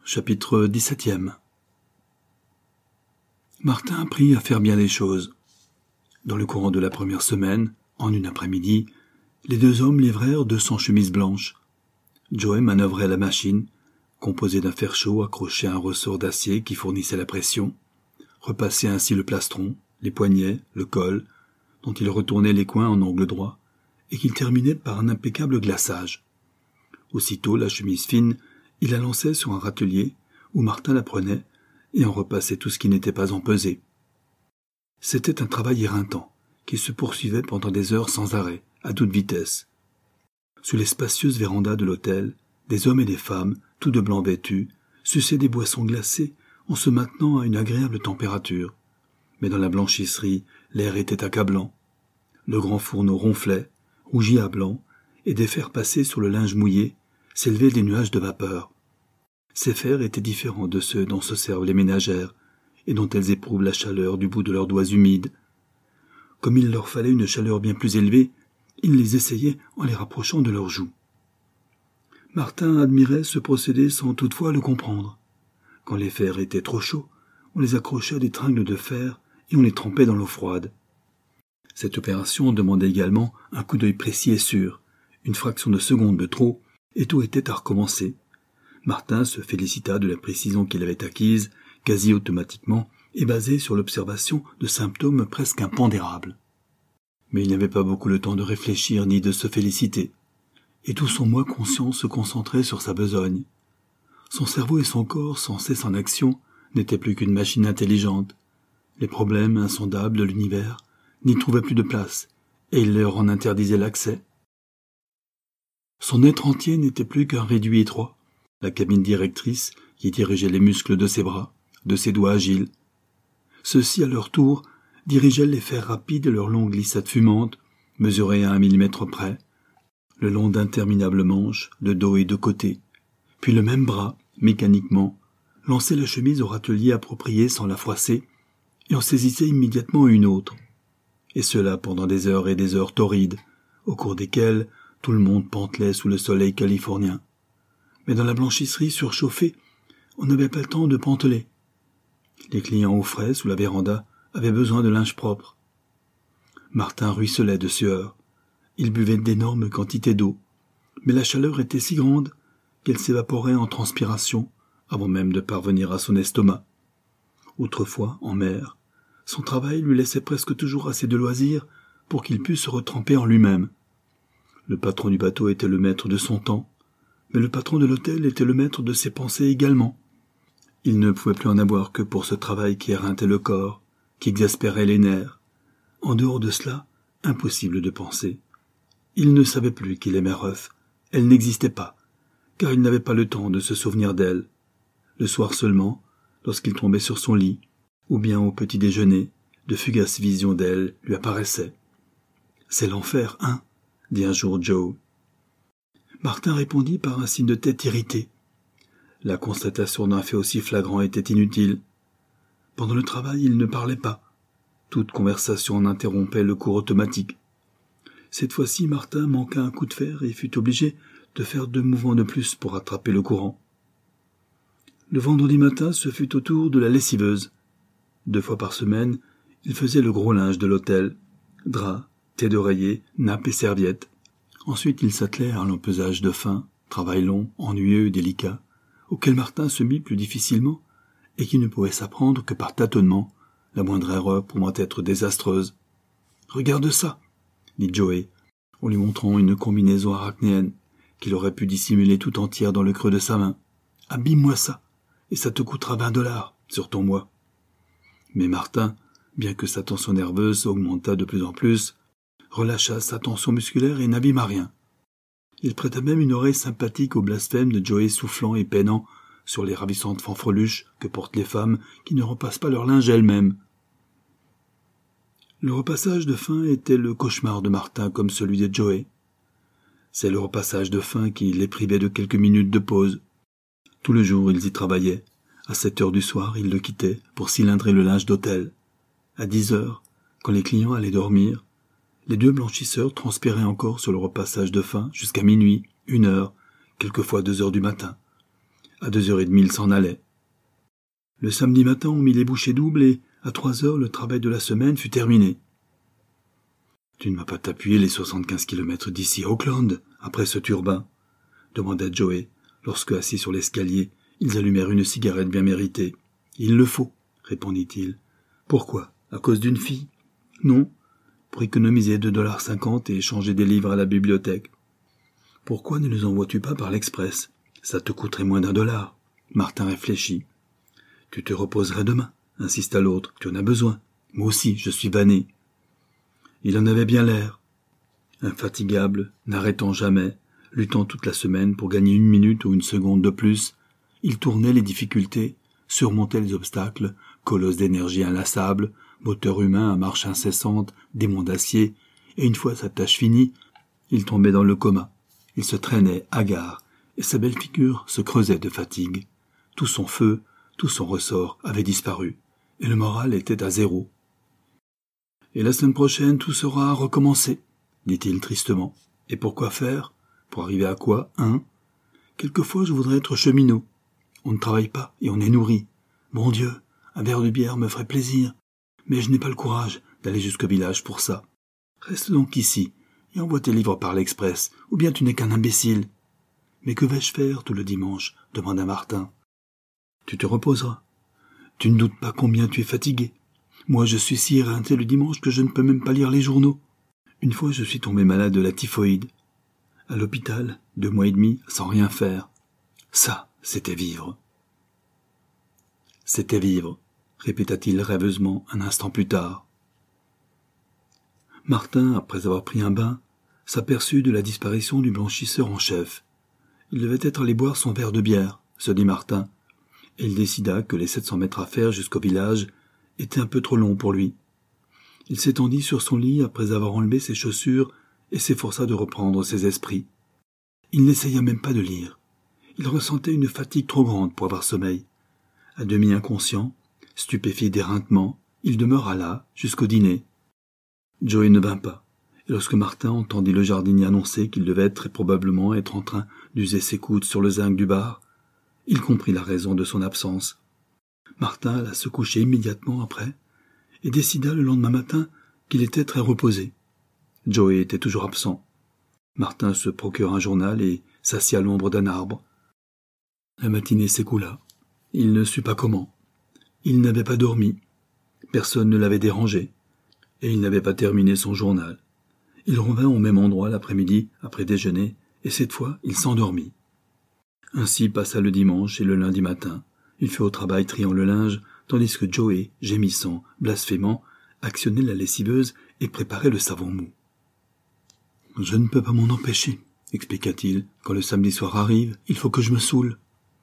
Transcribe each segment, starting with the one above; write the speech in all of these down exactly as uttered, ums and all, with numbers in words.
Chapitre dix-septième. Martin apprit à faire bien les choses. Dans le courant de la première semaine, en une après-midi, les deux hommes livrèrent deux cents chemises blanches. Joey manœuvrait la machine, composée d'un fer chaud accroché à un ressort d'acier qui fournissait la pression, repassait ainsi le plastron, les poignets, le col, dont il retournait les coins en angle droit, et qu'il terminait par un impeccable glaçage. Aussitôt la chemise fine, il la lançait sur un râtelier, où Martin la prenait, et en repassait tout ce qui n'était pas empesé. C'était un travail éreintant, qui se poursuivait pendant des heures sans arrêt, à toute vitesse. Sous les spacieuses vérandas de l'hôtel, des hommes et des femmes, tous de blanc vêtus, suçaient des boissons glacées en se maintenant à une agréable température. Mais dans la blanchisserie, l'air était accablant. Le grand fourneau ronflait, rougi à blanc, et des fers passés sur le linge mouillé s'élevaient des nuages de vapeur. Ces fers étaient différents de ceux dont se servent les ménagères, et dont elles éprouvent la chaleur du bout de leurs doigts humides. Comme il leur fallait une chaleur bien plus élevée, ils les essayaient en les rapprochant de leurs joues. Martin admirait ce procédé sans toutefois le comprendre. Quand les fers étaient trop chauds, on les accrochait à des tringles de fer et on les trempait dans l'eau froide. Cette opération demandait également un coup d'œil précis et sûr, une fraction de seconde de trop, et tout était à recommencer. Martin se félicita de la précision qu'il avait acquise, quasi automatiquement, et basée sur l'observation de symptômes presque impondérables. Mais il n'avait pas beaucoup le temps de réfléchir ni de se féliciter, et tout son moi conscient se concentrait sur sa besogne. Son cerveau et son corps, sans cesse en action, n'étaient plus qu'une machine intelligente. Les problèmes insondables de l'univers n'y trouvaient plus de place, et il leur en interdisait l'accès. Son être entier n'était plus qu'un réduit étroit, la cabine directrice qui dirigeait les muscles de ses bras, de ses doigts agiles. Ceux-ci, à leur tour, dirigeaient les fers rapides de leurs longues glissades fumantes, mesurées à un millimètre près, le long d'interminables manches, de dos et de côté. Puis le même bras, mécaniquement, lançait la chemise au râtelier approprié sans la froisser, et en saisissait immédiatement une autre. Et cela pendant des heures et des heures torrides, au cours desquelles tout le monde pantelait sous le soleil californien. Mais dans la blanchisserie surchauffée, on n'avait pas le temps de panteler. Les clients au frais sous la véranda avaient besoin de linge propre. Martin ruisselait de sueur. Il buvait d'énormes quantités d'eau, mais la chaleur était si grande qu'elle s'évaporait en transpiration avant même de parvenir à son estomac. Autrefois, en mer, son travail lui laissait presque toujours assez de loisirs pour qu'il pût se retremper en lui-même. Le patron du bateau était le maître de son temps, mais le patron de l'hôtel était le maître de ses pensées également. Il ne pouvait plus en avoir que pour ce travail qui éreintait le corps, qui exaspérait les nerfs. En dehors de cela, impossible de penser. Il ne savait plus qu'il aimait Ruth. Elle n'existait pas, car il n'avait pas le temps de se souvenir d'elle. Le soir seulement, lorsqu'il tombait sur son lit, ou bien au petit déjeuner, de fugaces visions d'elle lui apparaissaient. « C'est l'enfer, hein ?» dit un jour Joe. Martin répondit par un signe de tête irrité. La constatation d'un fait aussi flagrant était inutile. Pendant le travail, il ne parlait pas. Toute conversation en interrompait le cours automatique. Cette fois-ci, Martin manqua un coup de fer et fut obligé de faire deux mouvements de plus pour rattraper le courant. Le vendredi matin, ce fut au tour de la lessiveuse. Deux fois par semaine, il faisait le gros linge de l'hôtel. Draps, thé d'oreiller, nappes et serviettes. Ensuite, il s'attelait à l'empesage de fin, travail long, ennuyeux, délicat, auquel Martin se mit plus difficilement et qui ne pouvait s'apprendre que par tâtonnement, la moindre erreur pouvant être désastreuse. « Regarde ça !» dit Joey, en lui montrant une combinaison arachnéenne qu'il aurait pu dissimuler tout entière dans le creux de sa main. « Abîme-moi ça, et ça te coûtera vingt dollars sur ton mois. » Mais Martin, bien que sa tension nerveuse augmentât de plus en plus, relâcha sa tension musculaire et n'abîma rien. Il prêta même une oreille sympathique au blasphème de Joey soufflant et peinant sur les ravissantes fanfreluches que portent les femmes qui ne repassent pas leur linge elles-mêmes. Le repassage de fin était le cauchemar de Martin comme celui de Joey. C'est le repassage de fin qui les privait de quelques minutes de pause. Tout le jour, ils y travaillaient. À sept heures du soir, ils le quittaient pour cylindrer le linge d'hôtel. À dix heures, quand les clients allaient dormir, les deux blanchisseurs transpiraient encore sur le repassage de fin jusqu'à minuit, une heure, quelquefois deux heures du matin. À deux heures et demie, il s'en allait. Le samedi matin, on mit les bouchées doubles et, à trois heures, le travail de la semaine fut terminé. « Tu ne vas pas t'appuyer les soixante-quinze kilomètres d'ici à Auckland, après ce turbin ?» demanda Joey, lorsque, assis sur l'escalier, ils allumèrent une cigarette bien méritée. « Il le faut, » répondit-il. « Pourquoi ? À cause d'une fille ? » ?»« Non, pour économiser deux dollars cinquante et échanger des livres à la bibliothèque. »« Pourquoi ne les envoies-tu pas par l'Express ? Ça te coûterait moins d'un dollar. » Martin réfléchit. « Tu te reposerais demain, » insista l'autre. « Tu en as besoin. Moi aussi, je suis vanné. » Il en avait bien l'air. Infatigable, n'arrêtant jamais, luttant toute la semaine pour gagner une minute ou une seconde de plus, il tournait les difficultés, surmontait les obstacles, colosse d'énergie inlassable, moteur humain à marche incessante, démon d'acier, et une fois sa tâche finie, il tombait dans le coma. Il se traînait, hagard, et sa belle figure se creusait de fatigue. Tout son feu, tout son ressort avait disparu, et le moral était à zéro. « Et la semaine prochaine, tout sera à recommencer, » dit-il tristement. « Et pour quoi faire ? Pour arriver à quoi, hein ? Quelquefois, je voudrais être cheminot. On ne travaille pas et on est nourri. Mon Dieu, un verre de bière me ferait plaisir. Mais je n'ai pas le courage d'aller jusqu'au village pour ça. Reste donc ici et envoie tes livres par l'Express, ou bien tu n'es qu'un imbécile. »« Mais que vais-je faire tout le dimanche ?» demanda Martin. « Tu te reposeras. Tu ne doutes pas combien tu es fatigué. Moi, je suis si éreinté le dimanche que je ne peux même pas lire les journaux. Une fois, je suis tombé malade de la typhoïde. À l'hôpital, deux mois et demi, sans rien faire. Ça, c'était vivre. »« C'était vivre, » répéta-t-il rêveusement un instant plus tard. Martin, après avoir pris un bain, s'aperçut de la disparition du blanchisseur en chef. Il devait être allé boire son verre de bière, se dit Martin, et il décida que les sept cents mètres à faire jusqu'au village étaient un peu trop longs pour lui. Il s'étendit sur son lit après avoir enlevé ses chaussures et s'efforça de reprendre ses esprits. Il n'essaya même pas de lire. Il ressentait une fatigue trop grande pour avoir sommeil. À demi inconscient, stupéfié d'éreintement, il demeura là jusqu'au dîner. Joey ne vint pas, et lorsque Martin entendit le jardinier annoncer qu'il devait très probablement être en train d'user ses coudes sur le zinc du bar, il comprit la raison de son absence. Martin alla se coucher immédiatement après, et décida le lendemain matin qu'il était très reposé. Joey était toujours absent. Martin se procura un journal et s'assit à l'ombre d'un arbre. La matinée s'écoula. Il ne sut pas comment. Il n'avait pas dormi. Personne ne l'avait dérangé. Et il n'avait pas terminé son journal. Il revint au même endroit l'après-midi, après déjeuner, et cette fois, il s'endormit. Ainsi passa le dimanche et le lundi matin. Il fut au travail triant le linge, tandis que Joey, gémissant, blasphémant, actionnait la lessiveuse et préparait le savon mou. « Je ne peux pas m'en empêcher, » expliqua-t-il. « Quand le samedi soir arrive, il faut que je me saoule. »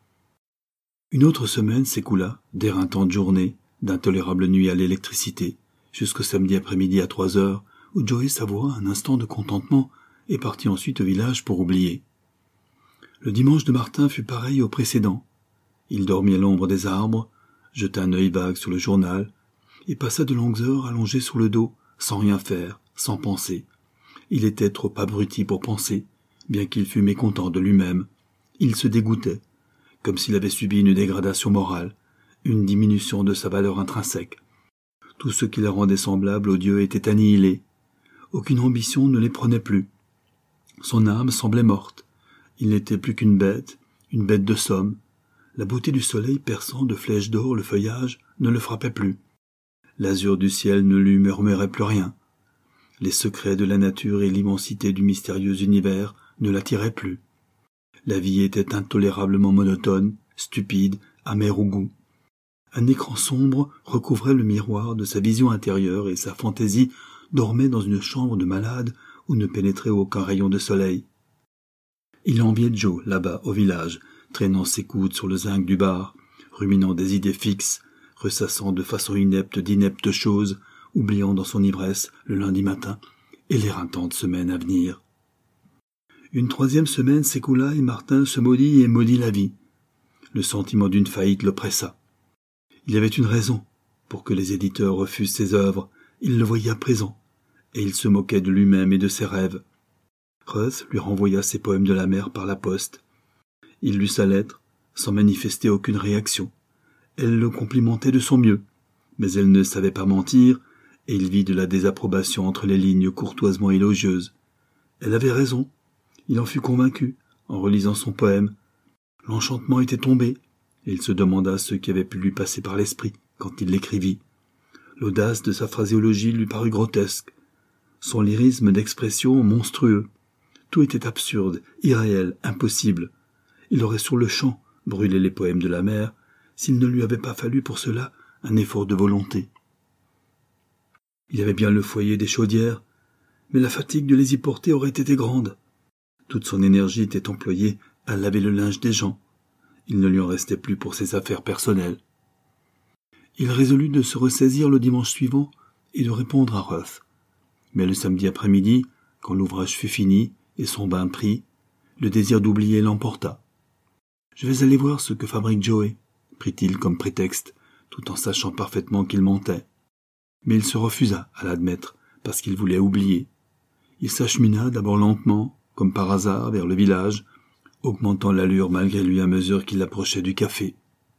Une autre semaine s'écoula, d'éreintantes journées, d'intolérables nuits à l'électricité, jusqu'au samedi après-midi à trois heures, où Joey savoura un instant de contentement et partit ensuite au village pour oublier. Le dimanche de Martin fut pareil au précédent. Il dormit à l'ombre des arbres, jeta un œil vague sur le journal, et passa de longues heures allongé sur le dos, sans rien faire, sans penser. Il était trop abruti pour penser, bien qu'il fût mécontent de lui-même. Il se dégoûtait, comme s'il avait subi une dégradation morale, une diminution de sa valeur intrinsèque. Tout ce qui le rendait semblable aux dieux était annihilé. Aucune ambition ne les prenait plus. Son âme semblait morte. Il n'était plus qu'une bête, une bête de somme. La beauté du soleil perçant de flèches d'or le feuillage ne le frappait plus. L'azur du ciel ne lui murmurait plus rien. Les secrets de la nature et l'immensité du mystérieux univers ne l'attiraient plus. La vie était intolérablement monotone, stupide, amère au goût. Un écran sombre recouvrait le miroir de sa vision intérieure et sa fantaisie dormait dans une chambre de malade où ne pénétrait aucun rayon de soleil. Il enviait Joe, là-bas, au village, traînant ses coudes sur le zinc du bar, ruminant des idées fixes, ressassant de façon inepte d'ineptes choses, oubliant dans son ivresse le lundi matin et l'éreintante semaine à venir. Une troisième semaine s'écoula et Martin se maudit et maudit la vie. Le sentiment d'une faillite l'oppressa. Il y avait une raison pour que les éditeurs refusent ses œuvres. Il le voyait à présent, et il se moquait de lui-même et de ses rêves. Ruth lui renvoya ses poèmes de la mer par la poste. Il lut sa lettre, sans manifester aucune réaction. Elle le complimentait de son mieux, mais elle ne savait pas mentir, et il vit de la désapprobation entre les lignes courtoisement élogieuses. Elle avait raison, il en fut convaincu, en relisant son poème. L'enchantement était tombé, et il se demanda ce qui avait pu lui passer par l'esprit quand il l'écrivit. L'audace de sa phraséologie lui parut grotesque, son lyrisme d'expression monstrueux. Tout était absurde, irréel, impossible. Il aurait sur le champ brûlé les poèmes de la mère, s'il ne lui avait pas fallu pour cela un effort de volonté. Il avait bien le foyer des chaudières, mais la fatigue de les y porter aurait été grande. Toute son énergie était employée à laver le linge des gens. Il ne lui en restait plus pour ses affaires personnelles. Il résolut de se ressaisir le dimanche suivant et de répondre à Ruth. Mais le samedi après-midi, quand l'ouvrage fut fini et son bain pris, le désir d'oublier l'emporta. « Je vais aller voir ce que fabrique Joey », prit-il comme prétexte, tout en sachant parfaitement qu'il mentait. Mais il se refusa à l'admettre, parce qu'il voulait oublier. Il s'achemina d'abord lentement, comme par hasard, vers le village, augmentant l'allure malgré lui à mesure qu'il approchait du café.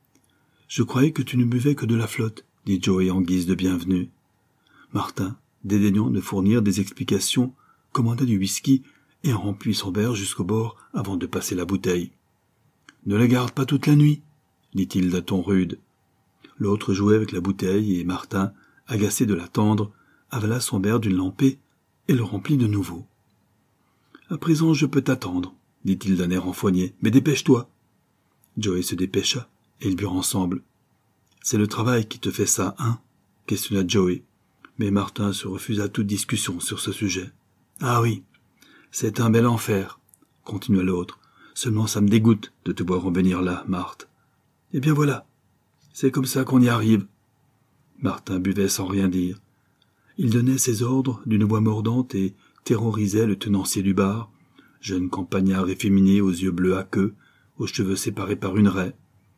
« Je croyais que tu ne buvais que de la flotte, » dit Joey en guise de bienvenue. Martin, dédaignant de fournir des explications, commanda du whisky et en remplit son verre jusqu'au bord avant de passer la bouteille. « Ne la garde pas toute la nuit, » dit-il d'un ton rude. L'autre jouait avec la bouteille et Martin, agacé de l'attendre, avala son verre d'une lampée et le remplit de nouveau. « À présent, je peux t'attendre, » dit-il d'un air renfrogné, « mais dépêche-toi. » Joey se dépêcha et ils burent ensemble. « C'est le travail qui te fait ça, hein ?» questionna Joey. Mais Martin se refusa à toute discussion sur ce sujet. « Ah oui, c'est un bel enfer, » continua l'autre. « Seulement ça me dégoûte de te voir revenir là, Marthe. »« Eh bien voilà, c'est comme ça qu'on y arrive. » Martin buvait sans rien dire. Il donnait ses ordres d'une voix mordante et terrorisait le tenancier du bar, jeune campagnard efféminé aux yeux bleus aqueux, aux cheveux séparés par une raie.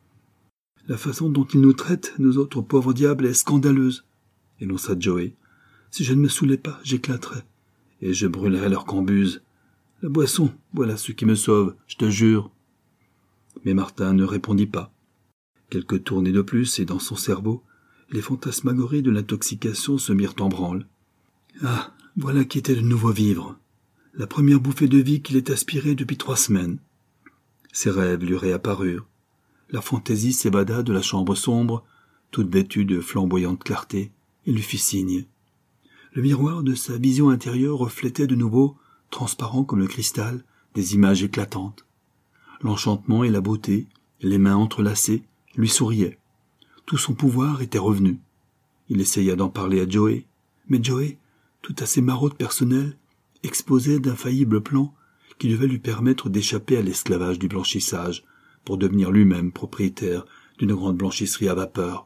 « La façon dont il nous traite, nous autres pauvres diables, est scandaleuse, » énonça Joey. « Si je ne me saoulais pas, j'éclaterais, et je brûlerais leur cambuse. La boisson, voilà ce qui me sauve, je te jure. » Mais Martin ne répondit pas. Quelques tournées de plus, et dans son cerveau, les fantasmagories de l'intoxication se mirent en branle. Ah, voilà qui était de nouveau vivre. La première bouffée de vie qu'il ait aspirée depuis trois semaines. Ses rêves lui réapparurent. La fantaisie s'évada de la chambre sombre, toute vêtue de flamboyante clarté, et lui fit signe. Le miroir de sa vision intérieure reflétait de nouveau, transparent comme le cristal, des images éclatantes. L'enchantement et la beauté, les mains entrelacées, lui souriaient. Tout son pouvoir était revenu. Il essaya d'en parler à Joey, mais Joey, tout à ses maraudes personnelles, exposait d'infaillibles plans qui devaient lui permettre d'échapper à l'esclavage du blanchissage pour devenir lui-même propriétaire d'une grande blanchisserie à vapeur.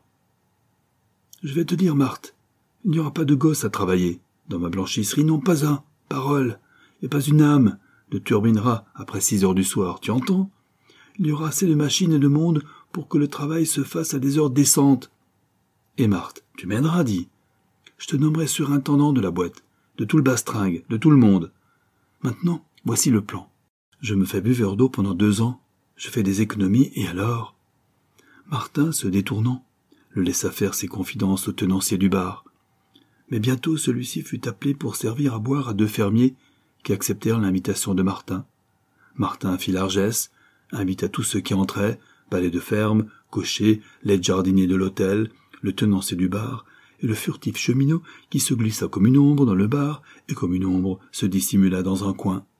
« Je vais te dire, Marthe, il n'y aura pas de gosse à travailler. Dans ma blanchisserie, non pas un, parole, et pas une âme ne turbinera après six heures du soir, tu entends? Il y aura assez de machines et de monde pour que le travail se fasse à des heures décentes. Et Marthe, tu m'aideras, dis. Je te nommerai surintendant de la boîte, de tout le bastringue, de tout le monde. Maintenant, voici le plan. Je me fais buveur d'eau pendant deux ans, je fais des économies, et alors... » Martin, se détournant, le laissa faire ses confidences au tenancier du bar. Mais bientôt celui-ci fut appelé pour servir à boire à deux fermiers qui acceptèrent l'invitation de Martin. Martin fit largesse, invita tous ceux qui entraient, valet de ferme, cocher, l'aide jardinier de l'hôtel, le tenancier du bar, et le furtif cheminot qui se glissa comme une ombre dans le bar et comme une ombre se dissimula dans un coin.